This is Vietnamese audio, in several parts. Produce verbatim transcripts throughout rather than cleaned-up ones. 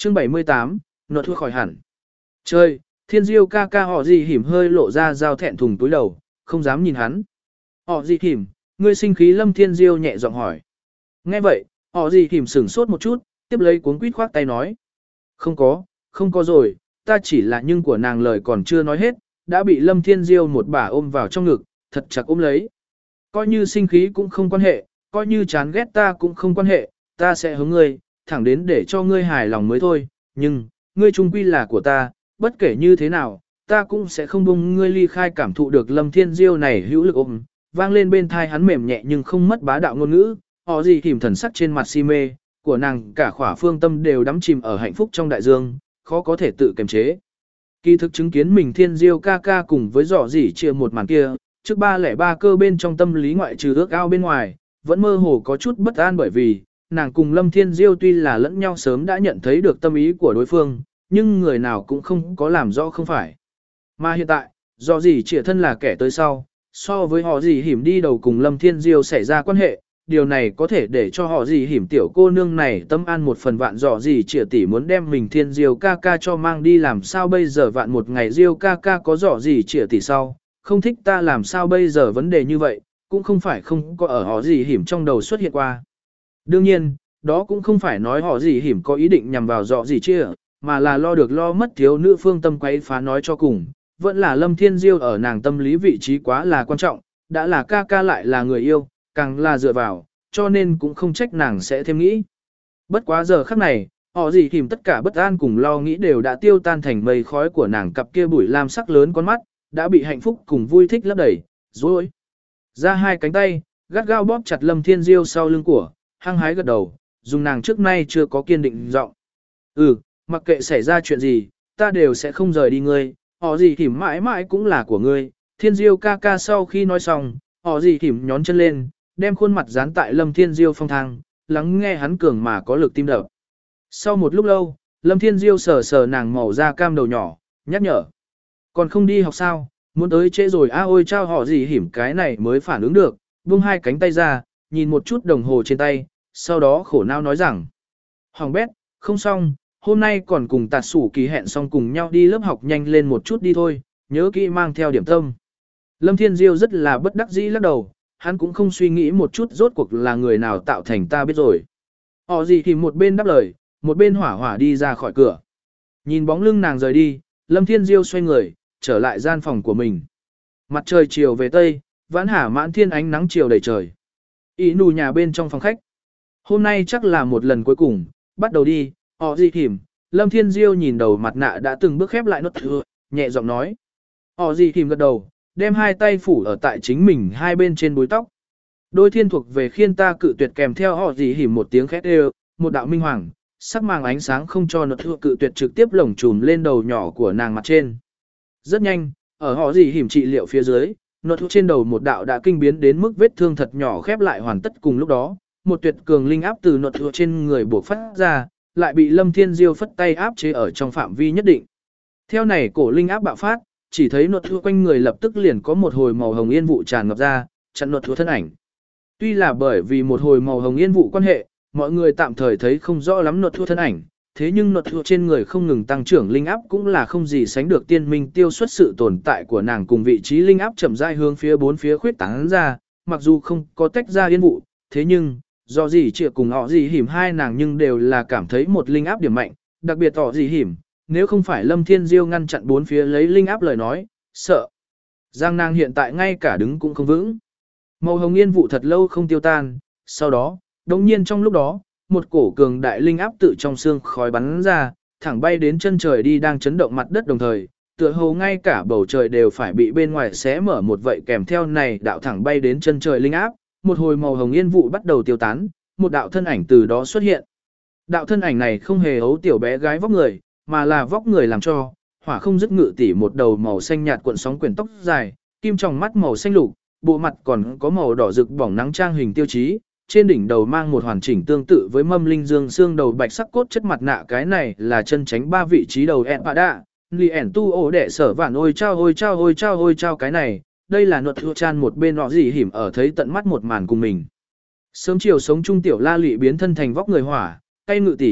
Chương bảy mươi tám, nọ thua khỏi hẳn. Chơi, Thiên Diêu ca ca họ gì hỉm hơi lộ ra dao thẹn thùng túi đầu, không dám nhìn hắn. Họ gì hỉm, ngươi sinh khí Lâm Thiên Diêu nhẹ giọng hỏi. Nghe vậy, họ gì hỉm sửng sốt một chút, tiếp lấy cuốn quýt khoác tay nói. Không có, không có rồi, ta chỉ là nhưng của nàng lời còn chưa nói hết, đã bị Lâm Thiên Diêu một bà ôm vào trong ngực, thật chặt ôm lấy. Coi như sinh khí cũng không quan hệ, coi như chán ghét ta cũng không quan hệ, ta sẽ hướng ngươi, thẳng đến để cho ngươi hài lòng mới thôi, nhưng, ngươi trung quy là của ta, bất kể như thế nào, ta cũng sẽ không buông ngươi ly khai. Cảm thụ được Lâm Thiên Diêu này hữu lực ôm, vang lên bên thai hắn mềm nhẹ nhưng không mất bá đạo ngôn ngữ, họ gì kìm thần sắc trên mặt si mê, của nàng cả khỏa phương tâm đều đắm chìm ở hạnh phúc trong đại dương, khó có thể tự kiềm chế. Kỳ thực chứng kiến mình Thiên Diêu ca ca cùng với dọ dỉ chia một màn kia, trước ba lẻ ba cơ bên trong tâm lý ngoại trừ ước ao bên ngoài, vẫn mơ hồ có chút bất an bởi vì, nàng cùng Lâm Thiên Diêu tuy là lẫn nhau sớm đã nhận thấy được tâm ý của đối phương, nhưng người nào cũng không có làm rõ không phải. Mà hiện tại, do gì trịa thân là kẻ tới sau, so với họ gì hiểm đi đầu cùng Lâm Thiên Diêu xảy ra quan hệ, điều này có thể để cho họ gì hiểm tiểu cô nương này tâm an một phần. Vạn dò gì trịa tỷ muốn đem mình Thiên Diêu ca ca cho mang đi làm sao bây giờ. Vạn một ngày Diêu ca ca có dò gì trịa tỷ sau, không thích ta làm sao bây giờ. Vấn đề như vậy, cũng không phải không có ở họ gì hiểm trong đầu xuất hiện qua. Đương nhiên, đó cũng không phải nói họ gì hiểm có ý định nhằm vào dọ gì chia, mà là lo được lo mất thiếu nữ phương tâm quấy phá. Nói cho cùng, vẫn là Lâm Thiên Diêu ở nàng tâm lý vị trí quá là quan trọng, đã là ca ca lại là người yêu, càng là dựa vào, cho nên cũng không trách nàng sẽ thêm nghĩ. Bất quá giờ khắc này, họ gì hiểm tất cả bất an cùng lo nghĩ đều đã tiêu tan thành mây khói của nàng. Cặp kia bụi lam sắc lớn con mắt, đã bị hạnh phúc cùng vui thích lấp đầy, rồi ra hai cánh tay, gắt gao bóp chặt Lâm Thiên Diêu sau lưng của, hăng hái gật đầu, dùng nàng trước nay chưa có kiên định giọng. Ừ, mặc kệ xảy ra chuyện gì, ta đều sẽ không rời đi ngươi, họ gì thỉm mãi mãi cũng là của ngươi. Thiên Diêu ca ca sau khi nói xong, họ gì thỉm nhón chân lên, đem khuôn mặt dán tại Lâm Thiên Diêu phong thang, lắng nghe hắn cường mà có lực tim đập. Sau một lúc lâu, Lâm Thiên Diêu sờ sờ nàng màu da cam đầu nhỏ, nhắc nhở. Còn không đi học sao, muốn tới trễ rồi a. Ôi chao, họ gì hiểm cái này mới phản ứng được, buông hai cánh tay ra, nhìn một chút đồng hồ trên tay, sau đó khổ não nói rằng. Hoàng bét, không xong, hôm nay còn cùng tạt sủ kỳ hẹn xong cùng nhau đi lớp học, nhanh lên một chút đi thôi, nhớ kỹ mang theo điểm tâm. Lâm Thiên Diêu rất là bất đắc dĩ lắc đầu, hắn cũng không suy nghĩ một chút rốt cuộc là người nào tạo thành ta biết rồi. Họ gì thì một bên đáp lời, một bên hỏa hỏa đi ra khỏi cửa. Nhìn bóng lưng nàng rời đi, Lâm Thiên Diêu xoay người, trở lại gian phòng của mình. Mặt trời chiều về tây, vãn hà mãn thiên, ánh nắng chiều đầy trời. Ý nù nhà bên trong phòng khách. Hôm nay chắc là một lần cuối cùng, bắt đầu đi, họ gì thỉm. Lâm Thiên Diêu nhìn đầu mặt nạ đã từng bước khép lại nốt thừa, nhẹ giọng nói. Họ gì thỉm gật đầu, đem hai tay phủ ở tại chính mình hai bên trên búi tóc. Đôi thiên thuộc về khiên ta cự tuyệt, kèm theo họ gì hỉm một tiếng khét đều, một đạo minh hoàng, sắc màng ánh sáng không cho nốt thừa cự tuyệt trực tiếp lồng trùm lên đầu nhỏ của nàng mặt trên. Rất nhanh, ở họ gì hỉm trị liệu phía dưới, nốt thừa trên đầu một đạo đã kinh biến đến mức vết thương thật nhỏ khép lại hoàn tất. Cùng lúc đó, một tuyệt cường linh áp từ nốt thừa trên người buộc phát ra, lại bị Lâm Thiên Diêu phất tay áp chế ở trong phạm vi nhất định. Theo này cổ linh áp bạo phát, chỉ thấy nốt thừa quanh người lập tức liền có một hồi màu hồng yên vụ tràn ngập ra, chặn nốt thừa thân ảnh. Tuy là bởi vì một hồi màu hồng yên vụ quan hệ, mọi người tạm thời thấy không rõ lắm nốt thừa thân ảnh, thế nhưng nốt thừa trên người không ngừng tăng trưởng linh áp cũng là không gì sánh được tiên minh tiêu xuất sự tồn tại của nàng, cùng vị trí linh áp chậm rãi hướng phía bốn phía khuyết tán ra, mặc dù không có tách ra yên vụ, thế nhưng do gì chịa cùng họ gì hiểm hai nàng nhưng đều là cảm thấy một linh áp điểm mạnh, đặc biệt họ gì hiểm, nếu không phải Lâm Thiên Diêu ngăn chặn bốn phía lấy linh áp lời nói, sợ Giang nàng hiện tại ngay cả đứng cũng không vững. Màu hồng yên vụ thật lâu không tiêu tan, sau đó, đồng nhiên trong lúc đó, một cổ cường đại linh áp tự trong xương khói bắn ra, thẳng bay đến chân trời đi, đang chấn động mặt đất đồng thời, tựa hồ ngay cả bầu trời đều phải bị bên ngoài xé mở một vậy. Kèm theo này đạo thẳng bay đến chân trời linh áp, một hồi màu hồng yên vụ bắt đầu tiêu tán, một đạo thân ảnh từ đó xuất hiện. Đạo thân ảnh này không hề ấu tiểu bé gái vóc người, mà là vóc người làm cho, hỏa không dứt ngự tỉ một đầu màu xanh nhạt cuộn sóng quyển tóc dài, kim tròng mắt màu xanh lục, bộ mặt còn có màu đỏ rực bỏng nắng trang hình tiêu chí, trên đỉnh đầu mang một hoàn chỉnh tương tự với mâm linh dương xương đầu bạch sắc cốt chất mặt nạ. Cái này là chân tránh ba vị trí đầu ẹn bạ đạ, li ẻn tu ổ đệ sở vạn. Ôi trao ôi trao ôi trao ôi trao cái này, đây là luật thua chan một bên họ gì hiểm ở thấy tận mắt một màn cùng mình. Sớm chiều sống trung tiểu la lị biến thân thành vóc người hỏa, tay ngự tỷ,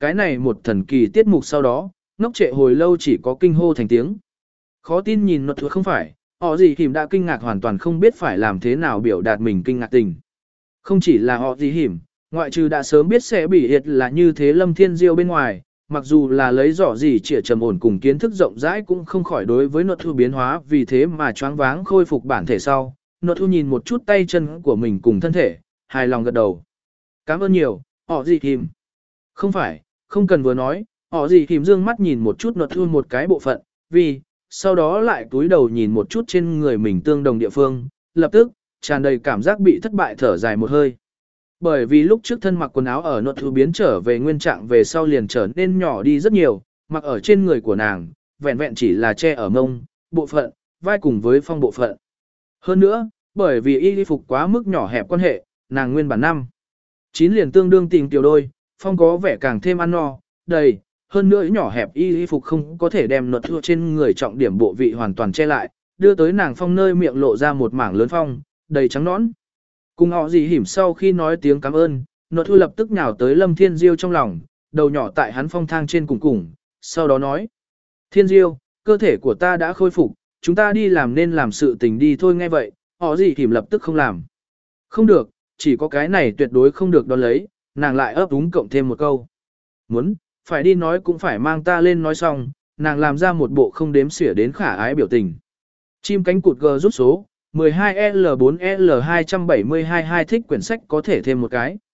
cái này một thần kỳ tiết mục sau đó, ngốc trệ hồi lâu chỉ có kinh hô thành tiếng. Khó tin nhìn nột thuộc không phải, họ gì hiểm đã kinh ngạc hoàn toàn không biết phải làm thế nào biểu đạt mình kinh ngạc tình. Không chỉ là họ gì hiểm, ngoại trừ đã sớm biết sẽ bị hiệt là như thế Lâm Thiên Diêu bên ngoài, mặc dù là lấy rõ gì chỉa trầm ổn cùng kiến thức rộng rãi cũng không khỏi đối với nột thu biến hóa vì thế mà choáng váng khôi phục bản thể sau. Nột thu nhìn một chút tay chân của mình cùng thân thể, hài lòng gật đầu. Cảm ơn nhiều, họ gì hiểm. Không phải, không cần vừa nói, họ gì hiểm dương mắt nhìn một chút nột thu một cái bộ phận, vì, sau đó lại túi đầu nhìn một chút trên người mình tương đồng địa phương, lập tức, tràn đầy cảm giác bị thất bại thở dài một hơi. Bởi vì lúc trước thân mặc quần áo ở nột thu biến trở về nguyên trạng về sau liền trở nên nhỏ đi rất nhiều, mặc ở trên người của nàng, vẹn vẹn chỉ là che ở mông, bộ phận, vai cùng với phong bộ phận. Hơn nữa, bởi vì y phục quá mức nhỏ hẹp quan hệ, nàng nguyên bản năm chín liền tương đương tình tiểu đôi, phong có vẻ càng thêm ăn no, đầy, hơn nữa nhỏ hẹp y phục không có thể đem nột thu trên người trọng điểm bộ vị hoàn toàn che lại, đưa tới nàng phong nơi miệng lộ ra một mảng lớn phong, đầy trắng nõn. Cùng họ gì hiểm sau khi nói tiếng cảm ơn, nột thu lập tức nhào tới Lâm Thiên Diêu trong lòng, đầu nhỏ tại hắn phong thang trên cùng cùng, sau đó nói. Thiên Diêu, cơ thể của ta đã khôi phục, chúng ta đi làm nên làm sự tình đi thôi nghe vậy, họ gì hiểm lập tức không làm. Không được, chỉ có cái này tuyệt đối không được đón lấy, nàng lại ấp úng cộng thêm một câu. Muốn, phải đi nói cũng phải mang ta lên nói xong, nàng làm ra một bộ không đếm xỉa đến khả ái biểu tình. Chim cánh cụt G rút số, mười hai L bốn L hai bảy hai hai thích quyển sách có thể thêm một cái.